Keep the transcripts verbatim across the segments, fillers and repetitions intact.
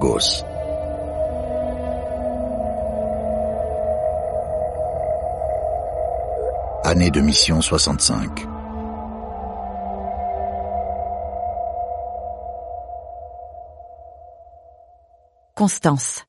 l'Argos. Année de mission soixante-cinq. Constance.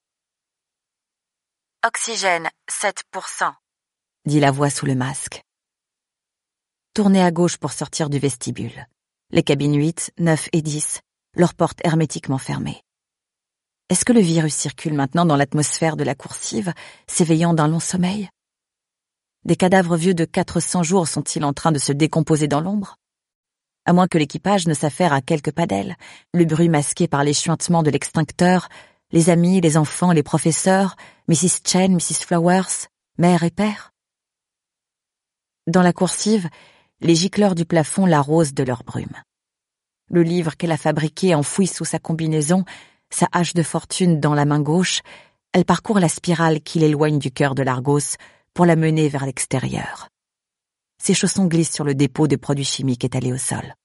Oxygène, sept pour cent. Dit la voix sous le masque. Tournez à gauche pour sortir du vestibule. Les cabines huit, neuf et dix, leurs portes hermétiquement fermées. Est-ce que le virus circule maintenant dans l'atmosphère de la coursive, s'éveillant d'un long sommeil? Des cadavres vieux de quatre cents jours sont-ils en train de se décomposer dans l'ombre? À moins que l'équipage ne s'affaire à quelques pas d'elle, le bruit masqué par les chuintements de l'extincteur, les amis, les enfants, les professeurs, Missus Chen, Missus Flowers, mère et père. Dans la coursive, les gicleurs du plafond l'arrosent de leur brume. Le livre qu'elle a fabriqué enfoui sous sa combinaison, sa hache de fortune dans la main gauche, elle parcourt la spirale qui l'éloigne du cœur de l'Argos pour la mener vers l'extérieur. Ses chaussons glissent sur le dépôt de produits chimiques étalés au sol.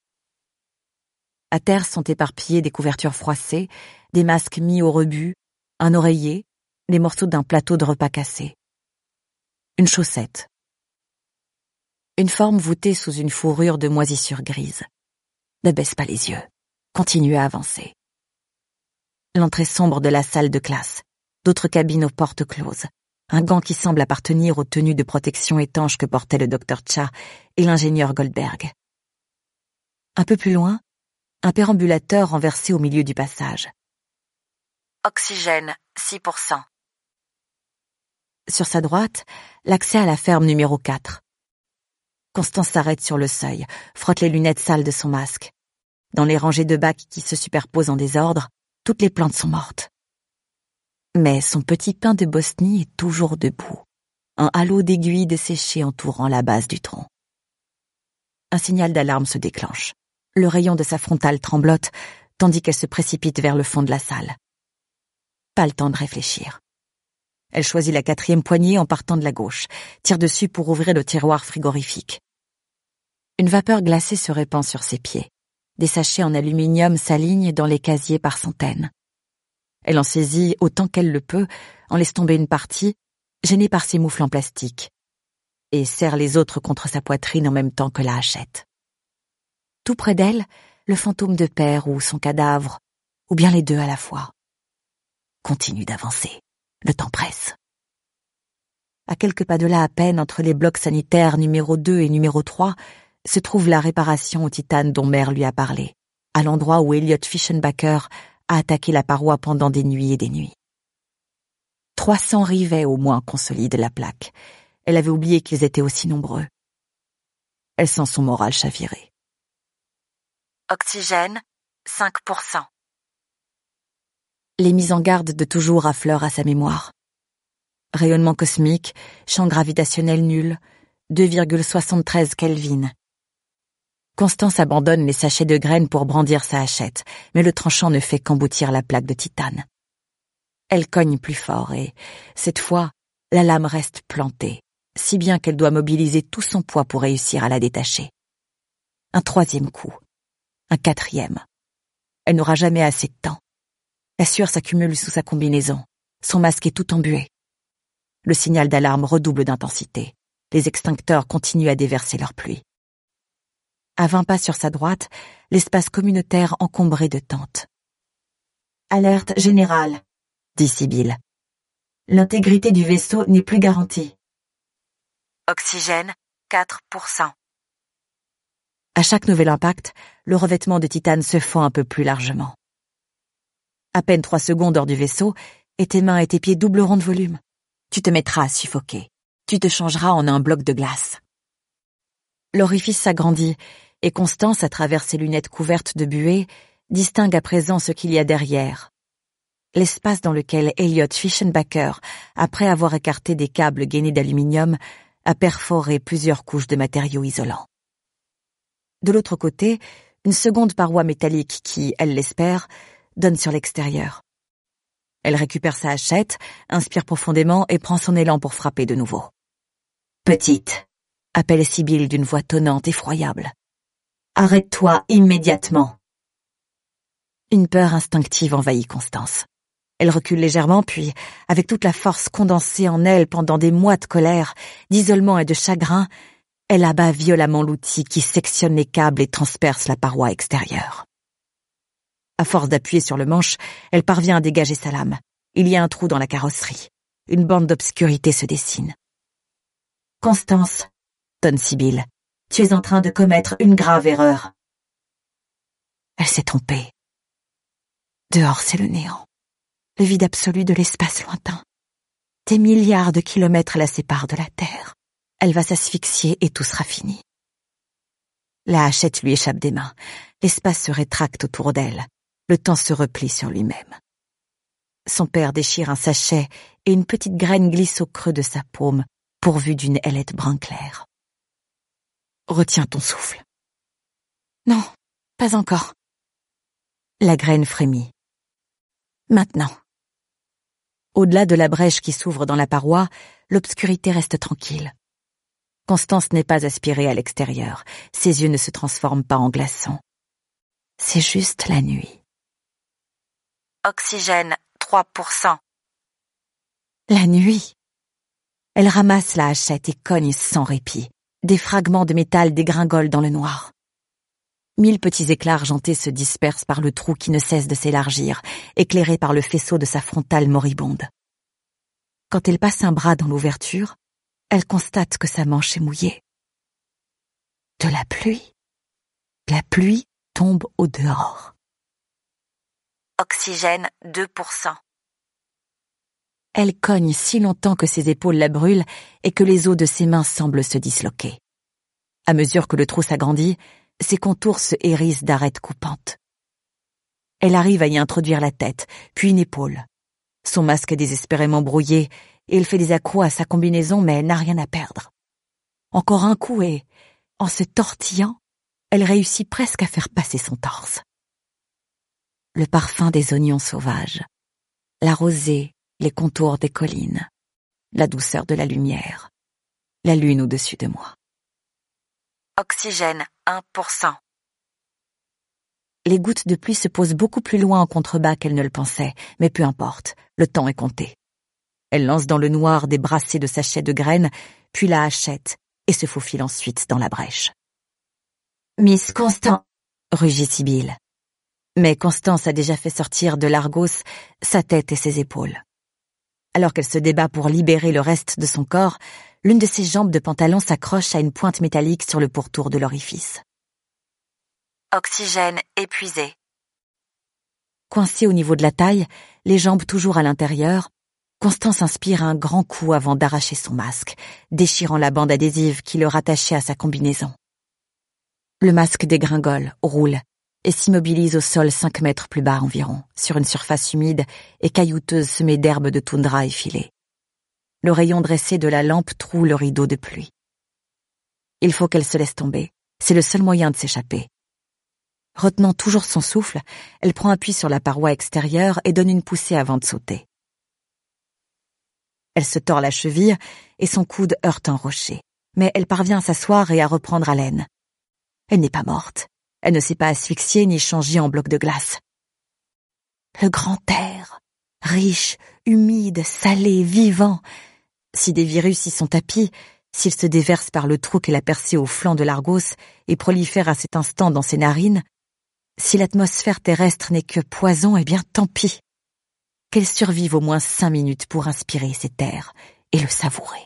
À terre sont éparpillées des couvertures froissées, des masques mis au rebut, un oreiller, les morceaux d'un plateau de repas cassé. Une chaussette. Une forme voûtée sous une fourrure de moisissure grise. Ne baisse pas les yeux. Continue à avancer. L'entrée sombre de la salle de classe. D'autres cabines aux portes closes. Un gant qui semble appartenir aux tenues de protection étanches que portaient le docteur Cha et l'ingénieur Goldberg. Un peu plus loin, un pérambulateur renversé au milieu du passage. Oxygène, six pour cent. Sur sa droite, l'accès à la ferme numéro quatre. Constance s'arrête sur le seuil, frotte les lunettes sales de son masque. Dans les rangées de bacs qui se superposent en désordre, toutes les plantes sont mortes. Mais son petit pin de Bosnie est toujours debout, un halo d'aiguilles desséchées entourant la base du tronc. Un signal d'alarme se déclenche. Le rayon de sa frontale tremblote, tandis qu'elle se précipite vers le fond de la salle. Pas le temps de réfléchir. Elle choisit la quatrième poignée en partant de la gauche, tire dessus pour ouvrir le tiroir frigorifique. Une vapeur glacée se répand sur ses pieds. Des sachets en aluminium s'alignent dans les casiers par centaines. Elle en saisit autant qu'elle le peut, en laisse tomber une partie, gênée par ses moufles en plastique, et serre les autres contre sa poitrine en même temps que la hachette. Tout près d'elle, le fantôme de père ou son cadavre, ou bien les deux à la fois. Continue d'avancer. Le temps presse. À quelques pas de là à peine, entre les blocs sanitaires numéro deux et numéro trois, se trouve la réparation au titane dont Mère lui a parlé, à l'endroit où Elliot Fischenbacher a attaqué la paroi pendant des nuits et des nuits. Trois cents rivets au moins consolident la plaque. Elle avait oublié qu'ils étaient aussi nombreux. Elle sent son moral chavirer. Oxygène, cinq pour cent. Les mises en garde de toujours affleurent à sa mémoire. Rayonnement cosmique, champ gravitationnel nul, deux virgule soixante-treize Kelvin. Constance abandonne les sachets de graines pour brandir sa hachette, mais le tranchant ne fait qu'emboutir la plaque de titane. Elle cogne plus fort et, cette fois, la lame reste plantée, si bien qu'elle doit mobiliser tout son poids pour réussir à la détacher. Un troisième coup. Un quatrième. Elle n'aura jamais assez de temps. La sueur s'accumule sous sa combinaison. Son masque est tout embué. Le signal d'alarme redouble d'intensité. Les extincteurs continuent à déverser leur pluie. À vingt pas sur sa droite, l'espace communautaire encombré de tentes. « Alerte générale », dit Sibylle. « L'intégrité du vaisseau n'est plus garantie. » Oxygène, quatre pour cent. À chaque nouvel impact, le revêtement de titane se fend un peu plus largement. À peine trois secondes hors du vaisseau, et tes mains et tes pieds doubleront de volume. Tu te mettras à suffoquer. Tu te changeras en un bloc de glace. L'orifice s'agrandit, et Constance, à travers ses lunettes couvertes de buée, distingue à présent ce qu'il y a derrière. L'espace dans lequel Elliot Fischenbacher, après avoir écarté des câbles gainés d'aluminium, a perforé plusieurs couches de matériaux isolants. De l'autre côté, une seconde paroi métallique qui, elle l'espère, donne sur l'extérieur. Elle récupère sa hachette, inspire profondément et prend son élan pour frapper de nouveau. « Petite », appelle Sibylle d'une voix tonnante, effroyable. « Arrête-toi immédiatement !» Une peur instinctive envahit Constance. Elle recule légèrement, puis, avec toute la force condensée en elle pendant des mois de colère, d'isolement et de chagrin, elle abat violemment l'outil qui sectionne les câbles et transperce la paroi extérieure. À force d'appuyer sur le manche, elle parvient à dégager sa lame. Il y a un trou dans la carrosserie. Une bande d'obscurité se dessine. « Constance, » tonne Sibylle, « tu es en train de commettre une grave erreur. » Elle s'est trompée. Dehors, c'est le néant. Le vide absolu de l'espace lointain. Des milliards de kilomètres la séparent de la Terre. Elle va s'asphyxier et tout sera fini. La hachette lui échappe des mains. L'espace se rétracte autour d'elle. Le temps se replie sur lui-même. Son père déchire un sachet et une petite graine glisse au creux de sa paume, pourvue d'une ailette brun clair. Retiens ton souffle. Non, pas encore. La graine frémit. Maintenant. Au-delà de la brèche qui s'ouvre dans la paroi, l'obscurité reste tranquille. Constance n'est pas aspirée à l'extérieur. Ses yeux ne se transforment pas en glaçons. C'est juste la nuit. Oxygène, trois pour cent. La nuit. Elle ramasse la hachette et cogne sans répit. Des fragments de métal dégringolent dans le noir. Mille petits éclats argentés se dispersent par le trou qui ne cesse de s'élargir, éclairé par le faisceau de sa frontale moribonde. Quand elle passe un bras dans l'ouverture, elle constate que sa manche est mouillée. De la pluie. La pluie tombe au dehors. Oxygène, deux pour cent. Elle cogne si longtemps que ses épaules la brûlent et que les os de ses mains semblent se disloquer. À mesure que le trou s'agrandit, ses contours se hérissent d'arêtes coupantes. Elle arrive à y introduire la tête, puis une épaule. Son masque est désespérément brouillé et elle fait des accrocs à sa combinaison, mais elle n'a rien à perdre. Encore un coup et, en se tortillant, elle réussit presque à faire passer son torse. Le parfum des oignons sauvages, la rosée, les contours des collines, la douceur de la lumière, la lune au-dessus de moi. Oxygène, un pour cent. Les gouttes de pluie se posent beaucoup plus loin en contrebas qu'elle ne le pensait, mais peu importe, le temps est compté. Elle lance dans le noir des brassées de sachets de graines, puis la hachette, et se faufile ensuite dans la brèche. « Miss Constance !» rugit Sibylle. Mais Constance a déjà fait sortir de l'Argos sa tête et ses épaules. Alors qu'elle se débat pour libérer le reste de son corps, l'une de ses jambes de pantalon s'accroche à une pointe métallique sur le pourtour de l'orifice. Oxygène épuisé. Coincée au niveau de la taille, les jambes toujours à l'intérieur, Constance inspire un grand coup avant d'arracher son masque, déchirant la bande adhésive qui le rattachait à sa combinaison. Le masque dégringole, roule, et s'immobilise au sol cinq mètres plus bas environ, sur une surface humide et caillouteuse semée d'herbes de toundra effilées. Le rayon dressé de la lampe troue le rideau de pluie. Il faut qu'elle se laisse tomber, c'est le seul moyen de s'échapper. Retenant toujours son souffle, elle prend appui sur la paroi extérieure et donne une poussée avant de sauter. Elle se tord la cheville et son coude heurte un rocher, mais elle parvient à s'asseoir et à reprendre haleine. Elle n'est pas morte. Elle ne s'est pas asphyxiée ni changée en bloc de glace. Le grand air, riche, humide, salé, vivant. Si des virus y sont tapis, s'ils se déversent par le trou qu'elle a percé au flanc de l'Argos et prolifèrent à cet instant dans ses narines, si l'atmosphère terrestre n'est que poison, eh bien tant pis. Qu'elle survive au moins cinq minutes pour inspirer cet air et le savourer.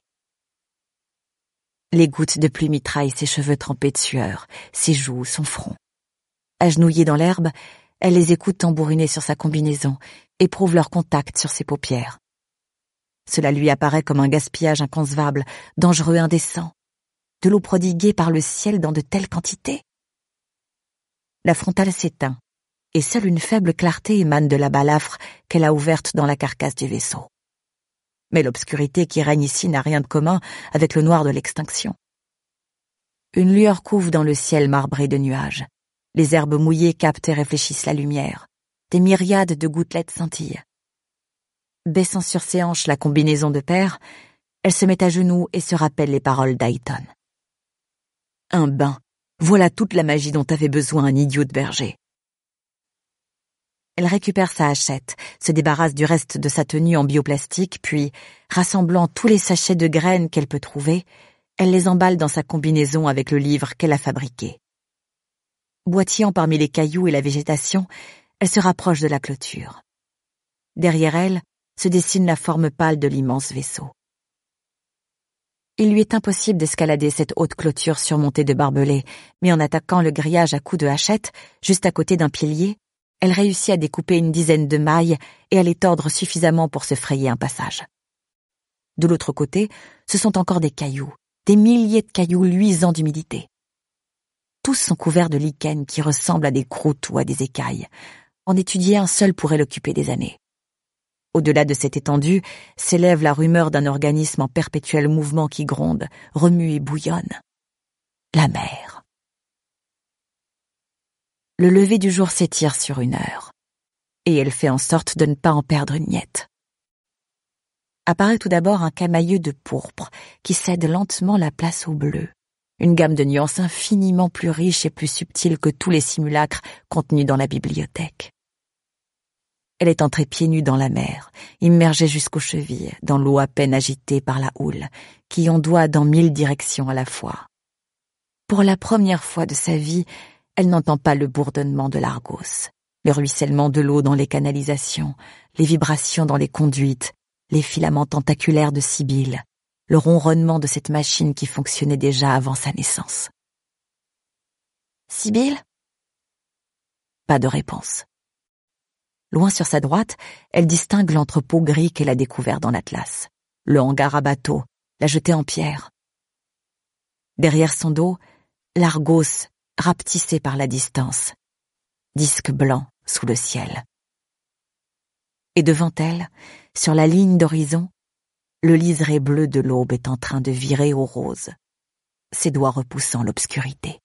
Les gouttes de pluie mitraillent ses cheveux trempés de sueur, ses joues, son front. Agenouillée dans l'herbe, elle les écoute tambouriner sur sa combinaison, éprouve leur contact sur ses paupières. Cela lui apparaît comme un gaspillage inconcevable, dangereux, indécent. De l'eau prodiguée par le ciel dans de telles quantités. La frontale s'éteint, et seule une faible clarté émane de la balafre qu'elle a ouverte dans la carcasse du vaisseau. Mais l'obscurité qui règne ici n'a rien de commun avec le noir de l'extinction. Une lueur couve dans le ciel marbré de nuages. Les herbes mouillées captent et réfléchissent la lumière. Des myriades de gouttelettes scintillent. Baissant sur ses hanches la combinaison de père, elle se met à genoux et se rappelle les paroles d'Ayton. Un bain, voilà toute la magie dont avait besoin un idiot de berger. Elle récupère sa hachette, se débarrasse du reste de sa tenue en bioplastique, puis, rassemblant tous les sachets de graines qu'elle peut trouver, elle les emballe dans sa combinaison avec le livre qu'elle a fabriqué. Boitillant parmi les cailloux et la végétation, elle se rapproche de la clôture. Derrière elle se dessine la forme pâle de l'immense vaisseau. Il lui est impossible d'escalader cette haute clôture surmontée de barbelés, mais en attaquant le grillage à coups de hachette, juste à côté d'un pilier, elle réussit à découper une dizaine de mailles et à les tordre suffisamment pour se frayer un passage. De l'autre côté, ce sont encore des cailloux, des milliers de cailloux luisants d'humidité. Tous sont couverts de lichens qui ressemblent à des croûtes ou à des écailles. En étudier un seul pourrait l'occuper des années. Au-delà de cette étendue s'élève la rumeur d'un organisme en perpétuel mouvement qui gronde, remue et bouillonne. La mer. Le lever du jour s'étire sur une heure, et elle fait en sorte de ne pas en perdre une miette. Apparaît tout d'abord un camailleux de pourpre qui cède lentement la place au bleu, une gamme de nuances infiniment plus riche et plus subtile que tous les simulacres contenus dans la bibliothèque. Elle est entrée pieds nus dans la mer, immergée jusqu'aux chevilles, dans l'eau à peine agitée par la houle, qui ondoie dans mille directions à la fois. Pour la première fois de sa vie, elle n'entend pas le bourdonnement de l'Argos, le ruissellement de l'eau dans les canalisations, les vibrations dans les conduites, les filaments tentaculaires de Sibylle, le ronronnement de cette machine qui fonctionnait déjà avant sa naissance. Sibylle ? Pas de réponse. Loin sur sa droite, elle distingue l'entrepôt gris qu'elle a découvert dans l'Atlas, le hangar à bateau, la jetée en pierre. Derrière son dos, l'Argos, rapetissé par la distance, disque blanc sous le ciel. Et devant elle, sur la ligne d'horizon, le liseré bleu de l'aube est en train de virer au rose, ses doigts repoussant l'obscurité.